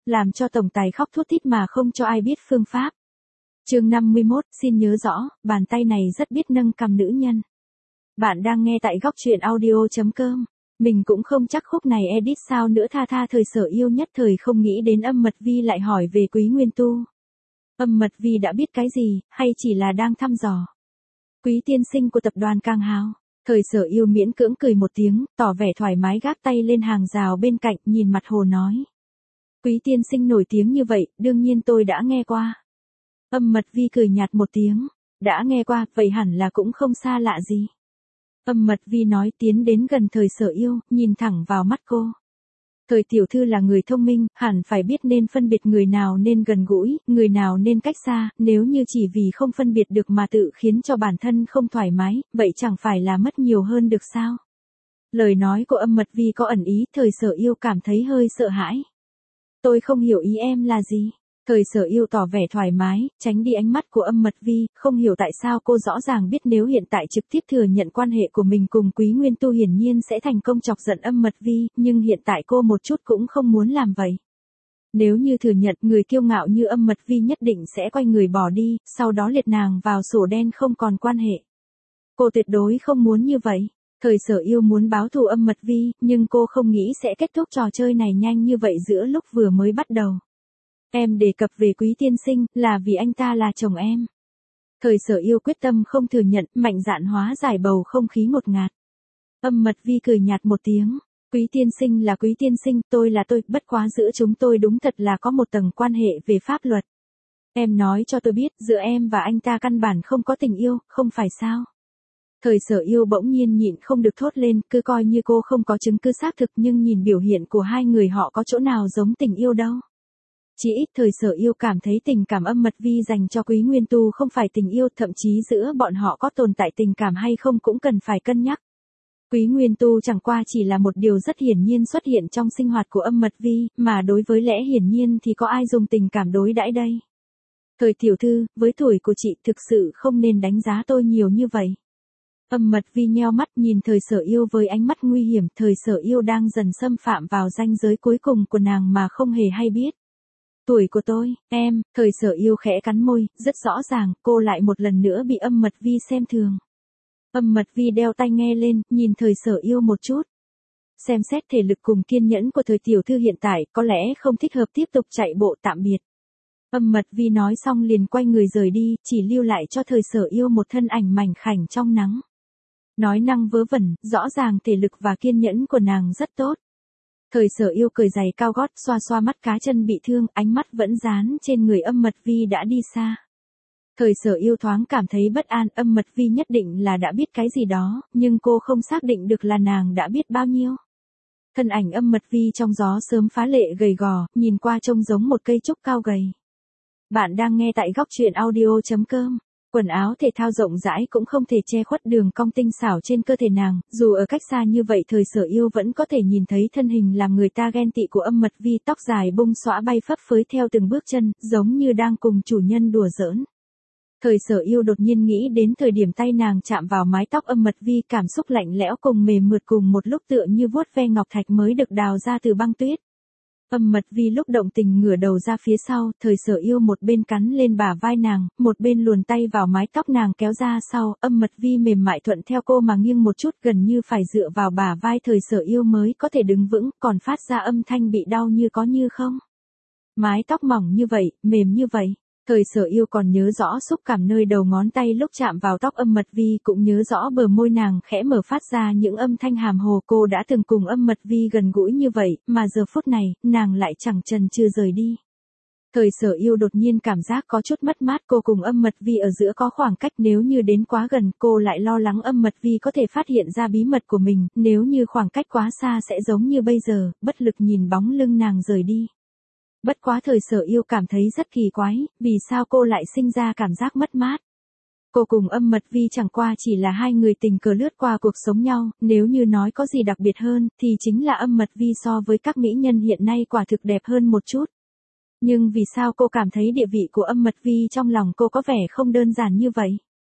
làm cho tổng tài khóc thút thít mà không cho ai biết phương pháp. Chương 51, xin nhớ rõ, bàn tay này rất biết nâng cằm nữ nhân. Bạn đang nghe tại góc truyện audio.com. Mình cũng không chắc khúc này edit sao nữa, tha thời Sở Yêu nhất thời không nghĩ đến Âm Mật Vi lại hỏi về Quý Nguyên Tu. Âm Mật Vi đã biết cái gì, hay chỉ là đang thăm dò? Quý tiên sinh của tập đoàn Càng Hào. Thời Sở Yêu miễn cưỡng cười một tiếng, tỏ vẻ thoải mái gác tay lên hàng rào bên cạnh, nhìn mặt hồ nói. Quý tiên sinh nổi tiếng như vậy, đương nhiên tôi đã nghe qua. Âm Mật Vi cười nhạt một tiếng. Đã nghe qua, vậy hẳn là cũng không xa lạ gì. Âm Mật Vi nói, tiến đến gần Thời Sở Yêu, nhìn thẳng vào mắt cô. Thời tiểu thư là người thông minh, hẳn phải biết nên phân biệt người nào nên gần gũi, người nào nên cách xa, nếu như chỉ vì không phân biệt được mà tự khiến cho bản thân không thoải mái, vậy chẳng phải là mất nhiều hơn được sao? Lời nói của Âm Mật Vi có ẩn ý, Thời Sở Yêu cảm thấy hơi sợ hãi. Tôi không hiểu ý em là gì? Thời Sở Yêu tỏ vẻ thoải mái, tránh đi ánh mắt của Âm Mật Vi, không hiểu tại sao cô rõ ràng biết nếu hiện tại trực tiếp thừa nhận quan hệ của mình cùng Quý Nguyên Tu hiển nhiên sẽ thành công chọc giận Âm Mật Vi, nhưng hiện tại cô một chút cũng không muốn làm vậy. Nếu như thừa nhận, người kiêu ngạo như Âm Mật Vi nhất định sẽ quay người bỏ đi, sau đó liệt nàng vào sổ đen không còn quan hệ. Cô tuyệt đối không muốn như vậy. Thời Sở Yêu muốn báo thù Âm Mật Vi, nhưng cô không nghĩ sẽ kết thúc trò chơi này nhanh như vậy giữa lúc vừa mới bắt đầu. Em đề cập về Quý tiên sinh, là vì anh ta là chồng em. Thời Sở Yêu quyết tâm không thừa nhận, mạnh dạn hóa giải bầu không khí ngột ngạt. Âm Mật Vi cười nhạt một tiếng. Quý tiên sinh là Quý tiên sinh, tôi là tôi, bất quá giữa chúng tôi đúng thật là có một tầng quan hệ về pháp luật. Em nói cho tôi biết, giữa em và anh ta căn bản không có tình yêu, không phải sao? Thời Sở Yêu bỗng nhiên nhịn không được thốt lên, cứ coi như cô không có chứng cứ xác thực, nhưng nhìn biểu hiện của hai người họ có chỗ nào giống tình yêu đâu. Chỉ ít Thời Sở Yêu cảm thấy tình cảm Âm Mật Vi dành cho Quý Nguyên Tu không phải tình yêu, thậm chí giữa bọn họ có tồn tại tình cảm hay không cũng cần phải cân nhắc. Quý Nguyên Tu chẳng qua chỉ là một điều rất hiển nhiên xuất hiện trong sinh hoạt của Âm Mật Vi, mà đối với lẽ hiển nhiên thì có ai dùng tình cảm đối đãi đây. Thời tiểu thư, với tuổi của chị thực sự không nên đánh giá tôi nhiều như vậy. Âm Mật Vi nheo mắt nhìn Thời Sở Yêu với ánh mắt nguy hiểm, Thời Sở Yêu đang dần xâm phạm vào ranh giới cuối cùng của nàng mà không hề hay biết. Tuổi của tôi, em, Thời Sở Yêu khẽ cắn môi, rất rõ ràng, cô lại một lần nữa bị Âm Mật Vi xem thường. Âm Mật Vi đeo tai nghe lên, nhìn Thời Sở Yêu một chút. Xem xét thể lực cùng kiên nhẫn của Thời tiểu thư hiện tại, có lẽ không thích hợp tiếp tục chạy bộ, tạm biệt. Âm Mật Vi nói xong liền quay người rời đi, chỉ lưu lại cho Thời Sở Yêu một thân ảnh mảnh khảnh trong nắng. Nói năng vớ vẩn, rõ ràng thể lực và kiên nhẫn của nàng rất tốt. Thời Sở Yêu cởi giày cao gót, xoa xoa mắt cá chân bị thương, ánh mắt vẫn dán trên người Âm Mật Vi đã đi xa. Thời Sở Yêu thoáng cảm thấy bất an, Âm Mật Vi nhất định là đã biết cái gì đó, nhưng cô không xác định được là nàng đã biết bao nhiêu. Thân ảnh Âm Mật Vi trong gió sớm phá lệ gầy gò, nhìn qua trông giống một cây trúc cao gầy. Bạn đang nghe tại góc truyện audio.com. Quần áo thể thao rộng rãi cũng không thể che khuất đường cong tinh xảo trên cơ thể nàng, dù ở cách xa như vậy Thời Sở Yêu vẫn có thể nhìn thấy thân hình làm người ta ghen tị của Âm Mật Vi, tóc dài bung xõa bay phấp phới theo từng bước chân, giống như đang cùng chủ nhân đùa giỡn. Thời Sở Yêu đột nhiên nghĩ đến thời điểm tay nàng chạm vào mái tóc Âm Mật Vi, cảm xúc lạnh lẽo cùng mềm mượt cùng một lúc tựa như vuốt ve ngọc thạch mới được đào ra từ băng tuyết. Âm Mật Vi lúc động tình ngửa đầu ra phía sau, Thời Sở Yêu một bên cắn lên bả vai nàng, một bên luồn tay vào mái tóc nàng kéo ra sau, Âm Mật Vi mềm mại thuận theo cô mà nghiêng một chút, gần như phải dựa vào bả vai Thời Sở Yêu mới có thể đứng vững, còn phát ra âm thanh bị đau như có như không. Mái tóc mỏng như vậy, mềm như vậy. Thời Sở Yêu còn nhớ rõ xúc cảm nơi đầu ngón tay lúc chạm vào tóc Âm Mật Vi, cũng nhớ rõ bờ môi nàng khẽ mở phát ra những âm thanh hàm hồ, cô đã từng cùng Âm Mật Vi gần gũi như vậy, mà giờ phút này, nàng lại chẳng chần chừ rời đi. Thời Sở Yêu đột nhiên cảm giác có chút mất mát, cô cùng Âm Mật Vi ở giữa có khoảng cách, nếu như đến quá gần, cô lại lo lắng Âm Mật Vi có thể phát hiện ra bí mật của mình, nếu như khoảng cách quá xa sẽ giống như bây giờ, bất lực nhìn bóng lưng nàng rời đi. Bất quá Thời Sở Yêu cảm thấy rất kỳ quái, vì sao cô lại sinh ra cảm giác mất mát. Cô cùng Âm Mật Vi chẳng qua chỉ là hai người tình cờ lướt qua cuộc sống nhau, nếu như nói có gì đặc biệt hơn, thì chính là Âm Mật Vi so với các mỹ nhân hiện nay quả thực đẹp hơn một chút. Nhưng vì sao cô cảm thấy địa vị của Âm Mật Vi trong lòng cô có vẻ không đơn giản như vậy?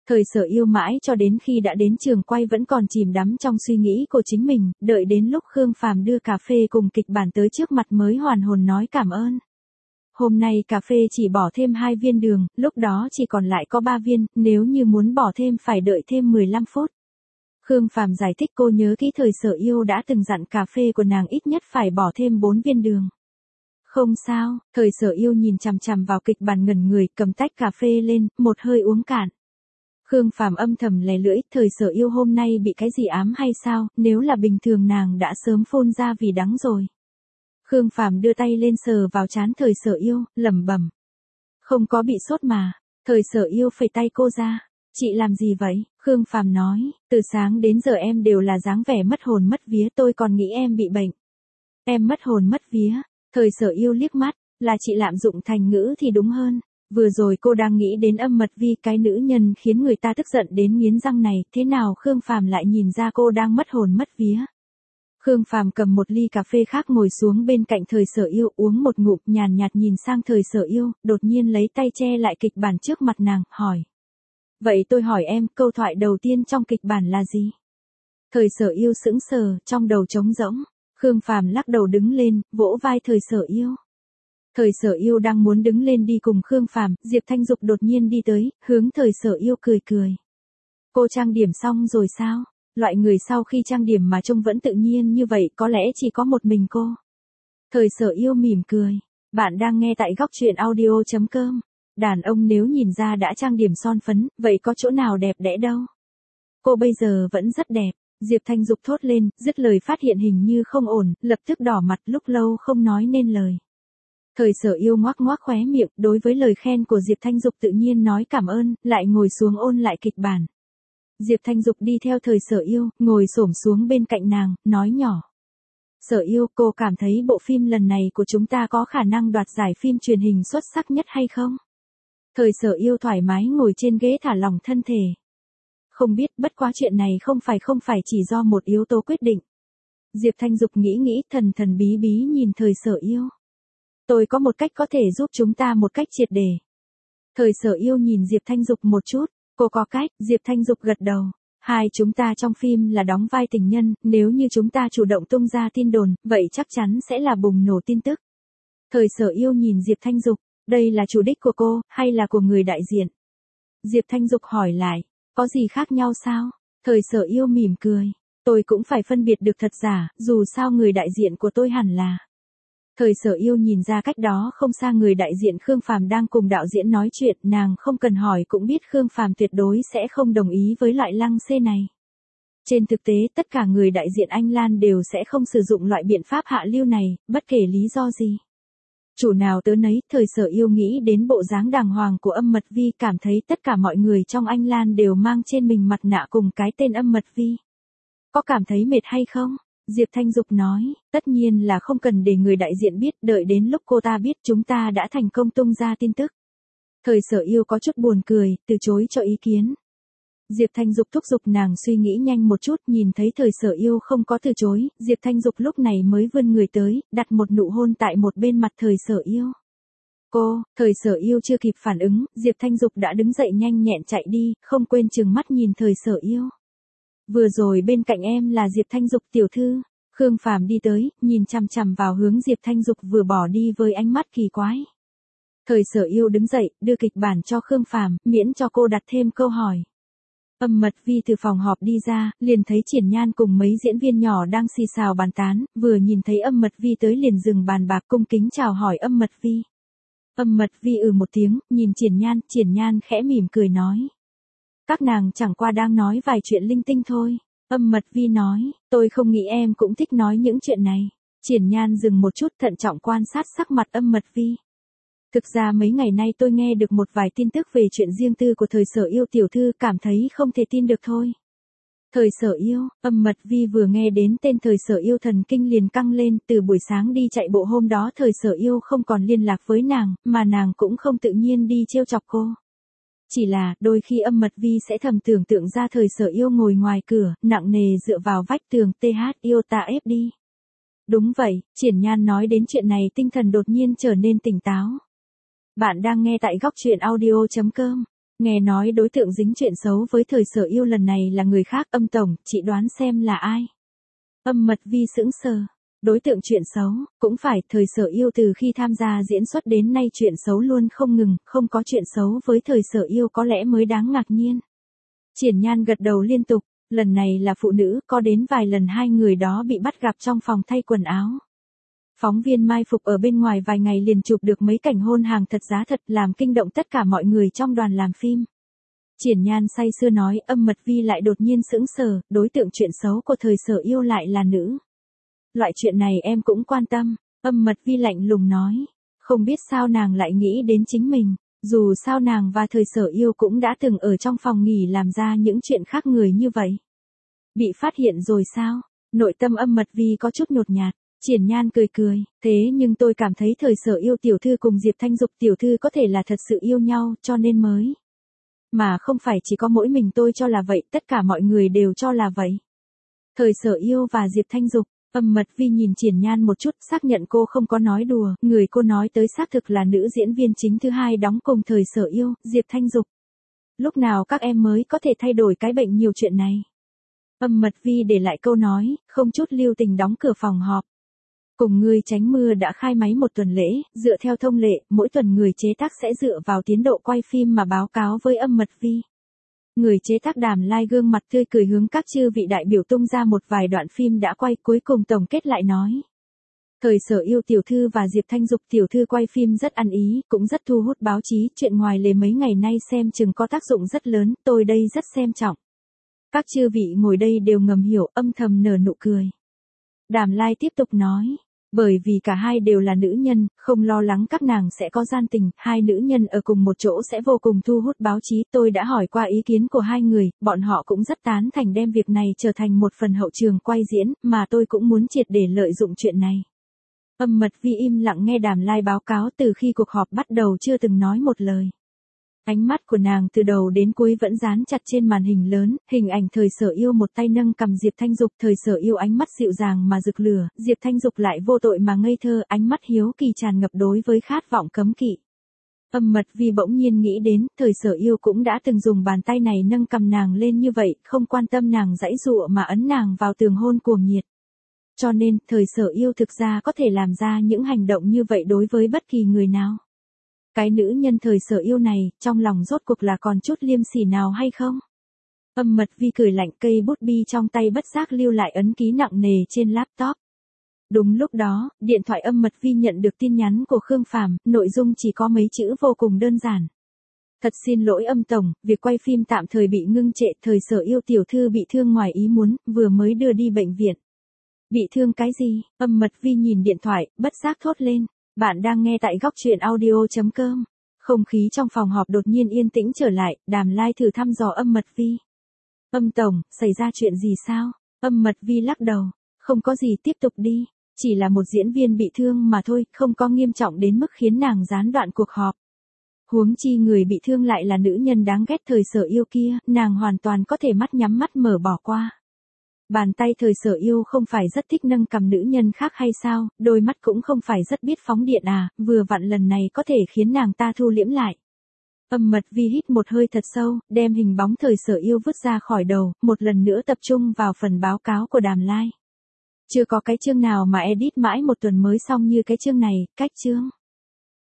Thời Sở Yêu mãi cho đến khi đã đến trường quay vẫn còn chìm đắm trong suy nghĩ của chính mình, đợi đến lúc Khương Phàm đưa cà phê cùng kịch bản tới trước mặt mới hoàn hồn nói cảm ơn. Hôm nay cà phê chỉ bỏ thêm 2 viên đường, lúc đó chỉ còn lại có 3 viên, nếu như muốn bỏ thêm phải đợi thêm 15 phút. Khương Phàm giải thích cô nhớ kỹ Thời Sở Yêu đã từng dặn cà phê của nàng ít nhất phải bỏ thêm 4 viên đường. Không sao, Thời Sở Yêu nhìn chằm chằm vào kịch bản ngẩn người, cầm tách cà phê lên, một hơi uống cạn. Khương Phàm âm thầm lè lưỡi, Thời Sở Yêu hôm nay bị cái gì ám hay sao, nếu là bình thường nàng đã sớm phun ra vì đắng rồi. Khương Phàm đưa tay lên sờ vào trán Thời Sở Yêu, lẩm bẩm. Không có bị sốt mà. Thời Sở Yêu phẩy tay cô ra. Chị làm gì vậy? Khương Phàm nói, từ sáng đến giờ em đều là dáng vẻ mất hồn mất vía, tôi còn nghĩ em bị bệnh. Em mất hồn mất vía. Thời Sở Yêu liếc mắt, là chị lạm dụng thành ngữ thì đúng hơn. Vừa rồi cô đang nghĩ đến Âm Mật Vi, cái nữ nhân khiến người ta tức giận đến nghiến răng này, thế nào Khương Phàm lại nhìn ra cô đang mất hồn mất vía. Khương Phàm cầm một ly cà phê khác ngồi xuống bên cạnh Thời Sở Yêu, uống một ngụm, nhàn nhạt nhìn sang Thời Sở Yêu, đột nhiên lấy tay che lại kịch bản trước mặt nàng, hỏi. Vậy tôi hỏi em, câu thoại đầu tiên trong kịch bản là gì? Thời Sở Yêu sững sờ, trong đầu trống rỗng. Khương Phàm lắc đầu đứng lên, vỗ vai Thời Sở Yêu. Thời Sở Yêu đang muốn đứng lên đi cùng Khương Phàm, Diệp Thanh Dục đột nhiên đi tới, hướng Thời Sở Yêu cười cười. Cô trang điểm xong rồi sao? Loại người sau khi trang điểm mà trông vẫn tự nhiên như vậy có lẽ chỉ có một mình cô. Thời Sở Yêu mỉm cười. Bạn đang nghe tại góc truyện audio.com. Đàn ông nếu nhìn ra đã trang điểm son phấn, vậy có chỗ nào đẹp đẽ đâu. Cô bây giờ vẫn rất đẹp. Diệp Thanh Dục thốt lên, dứt lời phát hiện hình như không ổn, lập tức đỏ mặt, lúc lâu không nói nên lời. Thời Sở Yêu ngoác ngoác khóe miệng, đối với lời khen của Diệp Thanh Dục tự nhiên nói cảm ơn, lại ngồi xuống ôn lại kịch bản. Diệp Thanh Dục đi theo Thời Sở Yêu, ngồi xổm xuống bên cạnh nàng, nói nhỏ. Sở Yêu, cô cảm thấy bộ phim lần này của chúng ta có khả năng đoạt giải phim truyền hình xuất sắc nhất hay không? Thời Sở Yêu thoải mái ngồi trên ghế thả lỏng thân thể. Không biết, bất quá chuyện này không phải chỉ do một yếu tố quyết định. Diệp Thanh Dục nghĩ thần thần bí bí nhìn Thời Sở Yêu. Tôi có một cách có thể giúp chúng ta một cách triệt để. Thời Sở Yêu nhìn Diệp Thanh Dục một chút, cô có cách, Diệp Thanh Dục gật đầu. Hai chúng ta trong phim là đóng vai tình nhân, nếu như chúng ta chủ động tung ra tin đồn, vậy chắc chắn sẽ là bùng nổ tin tức. Thời Sở Yêu nhìn Diệp Thanh Dục, đây là chủ đích của cô, hay là của người đại diện? Diệp Thanh Dục hỏi lại, có gì khác nhau sao? Thời Sở Yêu mỉm cười, tôi cũng phải phân biệt được thật giả, dù sao người đại diện của tôi hẳn là. Thời Sở Yêu nhìn ra cách đó không xa người đại diện Khương Phàm đang cùng đạo diễn nói chuyện, nàng không cần hỏi cũng biết Khương Phàm tuyệt đối sẽ không đồng ý với loại lăng xê này. Trên thực tế tất cả người đại diện Anh Lan đều sẽ không sử dụng loại biện pháp hạ lưu này, bất kể lý do gì. Chủ nào tớ nấy, Thời Sở Yêu nghĩ đến bộ dáng đàng hoàng của Âm Mật Vi, cảm thấy tất cả mọi người trong Anh Lan đều mang trên mình mặt nạ cùng cái tên Âm Mật Vi. Có cảm thấy mệt hay không? Diệp Thanh Dục nói, tất nhiên là không cần để người đại diện biết, đợi đến lúc cô ta biết chúng ta đã thành công tung ra tin tức. Thời Sở Yêu có chút buồn cười, từ chối cho ý kiến. Diệp Thanh Dục thúc giục nàng suy nghĩ nhanh một chút, nhìn thấy Thời Sở Yêu không có từ chối, Diệp Thanh Dục lúc này mới vươn người tới, đặt một nụ hôn tại một bên mặt Thời Sở Yêu. Thời Sở Yêu chưa kịp phản ứng, Diệp Thanh Dục đã đứng dậy nhanh nhẹn chạy đi, không quên trừng mắt nhìn Thời Sở Yêu. Vừa rồi bên cạnh em là Diệp Thanh Dục tiểu thư. Khương Phàm đi tới, nhìn chằm chằm vào hướng Diệp Thanh Dục vừa bỏ đi với ánh mắt kỳ quái. Thời Sở Yêu đứng dậy, đưa kịch bản cho Khương Phàm, miễn cho cô đặt thêm câu hỏi. Âm Mật Vi từ phòng họp đi ra, liền thấy Triển Nhan cùng mấy diễn viên nhỏ đang xì xào bàn tán, vừa nhìn thấy Âm Mật Vi tới liền dừng bàn bạc cung kính chào hỏi Âm Mật Vi. Âm Mật Vi một tiếng, nhìn Triển Nhan khẽ mỉm cười nói. Các nàng chẳng qua đang nói vài chuyện linh tinh thôi. Âm Mật Vi nói, tôi không nghĩ em cũng thích nói những chuyện này. Triển Nhan dừng một chút thận trọng quan sát sắc mặt Âm Mật Vi. Thực ra mấy ngày nay tôi nghe được một vài tin tức về chuyện riêng tư của Thời Sở Yêu tiểu thư, cảm thấy không thể tin được thôi. Thời Sở Yêu, Âm Mật Vi vừa nghe đến tên Thời Sở Yêu thần kinh liền căng lên, từ buổi sáng đi chạy bộ hôm đó Thời Sở Yêu không còn liên lạc với nàng, mà nàng cũng không tự nhiên đi trêu chọc cô. Chỉ là, đôi khi Âm Mật Vi sẽ thầm tưởng tượng ra Thời Sở Yêu ngồi ngoài cửa, nặng nề dựa vào vách tường, yêu ta ép đi. Đúng vậy, Triển Nhan nói đến chuyện này tinh thần đột nhiên trở nên tỉnh táo. Bạn đang nghe tại góc truyện audio.com. Nghe nói đối tượng dính chuyện xấu với thời Sở Yêu lần này là người khác. Âm tổng, chị đoán xem là ai? Âm Mật Vi sững sờ. Đối tượng chuyện xấu, cũng phải, thời Sở Yêu từ khi tham gia diễn xuất đến nay chuyện xấu luôn không ngừng, không có chuyện xấu với thời Sở Yêu có lẽ mới đáng ngạc nhiên. Triển Nhan gật đầu liên tục, lần này là phụ nữ, có đến vài lần hai người đó bị bắt gặp trong phòng thay quần áo. Phóng viên mai phục ở bên ngoài vài ngày liền chụp được mấy cảnh hôn hàng thật giá thật làm kinh động tất cả mọi người trong đoàn làm phim. Triển Nhan say sưa nói, Âm Mật Vi lại đột nhiên sững sờ, đối tượng chuyện xấu của thời Sở Yêu lại là nữ. Loại chuyện này em cũng quan tâm, Âm Mật Vi lạnh lùng nói. Không biết sao nàng lại nghĩ đến chính mình, dù sao nàng và thời Sở Yêu cũng đã từng ở trong phòng nghỉ làm ra những chuyện khác người như vậy. Bị phát hiện rồi sao? Nội tâm Âm Mật Vi có chút nhột nhạt. Triển Nhan cười cười, thế nhưng tôi cảm thấy thời Sở Yêu tiểu thư cùng Diệp Thanh Dục tiểu thư có thể là thật sự yêu nhau, cho nên mới. Mà không phải chỉ có mỗi mình tôi cho là vậy, tất cả mọi người đều cho là vậy. Thời Sở Yêu và Diệp Thanh Dục. Âm Mật Vi nhìn Triển Nhan một chút, xác nhận cô không có nói đùa, người cô nói tới xác thực là nữ diễn viên chính thứ hai đóng cùng thời Sở Yêu, Diệp Thanh Dục. Lúc nào các em mới có thể thay đổi cái bệnh nhiều chuyện này? Âm Mật Vi để lại câu nói, không chút lưu tình đóng cửa phòng họp. Cùng Ngươi Tránh Mưa đã khai máy một tuần lễ, dựa theo thông lệ, mỗi tuần người chế tác sẽ dựa vào tiến độ quay phim mà báo cáo với Âm Mật Vi. Người chế tác Đàm Lai gương mặt tươi cười hướng các chư vị đại biểu tung ra một vài đoạn phim đã quay, cuối cùng tổng kết lại nói. Thời Sở Yêu tiểu thư và Diệp Thanh Dục tiểu thư quay phim rất ăn ý, cũng rất thu hút báo chí, chuyện ngoài lề mấy ngày nay xem chừng có tác dụng rất lớn, tôi đây rất xem trọng. Các chư vị ngồi đây đều ngầm hiểu, âm thầm nở nụ cười. Đàm Lai tiếp tục nói. Bởi vì cả hai đều là nữ nhân, không lo lắng các nàng sẽ có gian tình, hai nữ nhân ở cùng một chỗ sẽ vô cùng thu hút báo chí. Tôi đã hỏi qua ý kiến của hai người, bọn họ cũng rất tán thành đem việc này trở thành một phần hậu trường quay diễn, mà tôi cũng muốn triệt để lợi dụng chuyện này. Âm Mật Vi im lặng nghe Đàm Lai báo cáo, từ khi cuộc họp bắt đầu chưa từng nói một lời. Ánh mắt của nàng từ đầu đến cuối vẫn dán chặt trên màn hình lớn, hình ảnh thời Sở Yêu một tay nâng cầm Diệp Thanh Dục, thời Sở Yêu ánh mắt dịu dàng mà rực lửa, Diệp Thanh Dục lại vô tội mà ngây thơ, ánh mắt hiếu kỳ tràn ngập đối với khát vọng cấm kỵ. Âm Mật Vi bỗng nhiên nghĩ đến, thời Sở Yêu cũng đã từng dùng bàn tay này nâng cầm nàng lên như vậy, không quan tâm nàng giãy giụa mà ấn nàng vào tường hôn cuồng nhiệt. Cho nên, thời Sở Yêu thực ra có thể làm ra những hành động như vậy đối với bất kỳ người nào. Cái nữ nhân thời Sở Yêu này, trong lòng rốt cuộc là còn chút liêm sỉ nào hay không? Âm Mật Vi cười lạnh, cây bút bi trong tay bất giác lưu lại ấn ký nặng nề trên laptop. Đúng lúc đó, điện thoại Âm Mật Vi nhận được tin nhắn của Khương Phàm, nội dung chỉ có mấy chữ vô cùng đơn giản. Thật xin lỗi Âm tổng, việc quay phim tạm thời bị ngưng trệ, thời Sở Yêu tiểu thư bị thương ngoài ý muốn, vừa mới đưa đi bệnh viện. Bị thương cái gì? Âm Mật Vi nhìn điện thoại, bất giác thốt lên. Bạn đang nghe tại góc truyện audio.com. Không khí trong phòng họp đột nhiên yên tĩnh trở lại, Đàm Lai thử thăm dò Âm Mật Vi. Âm tổng, xảy ra chuyện gì sao? Âm Mật Vi lắc đầu. Không có gì, tiếp tục đi. Chỉ là một diễn viên bị thương mà thôi, không có nghiêm trọng đến mức khiến nàng gián đoạn cuộc họp. Huống chi người bị thương lại là nữ nhân đáng ghét thời Sở Yêu kia, nàng hoàn toàn có thể mắt nhắm mắt mở bỏ qua. Bàn tay thời Sở Yêu không phải rất thích nâng cầm nữ nhân khác hay sao, đôi mắt cũng không phải rất biết phóng điện à, vừa vặn lần này có thể khiến nàng ta thu liễm lại. Âm Mật Vi hít một hơi thật sâu, đem hình bóng thời Sở Yêu vứt ra khỏi đầu, một lần nữa tập trung vào phần báo cáo của Đàm Lai. Chưa có cái chương nào mà edit mãi một tuần mới xong như cái chương này, cách chương.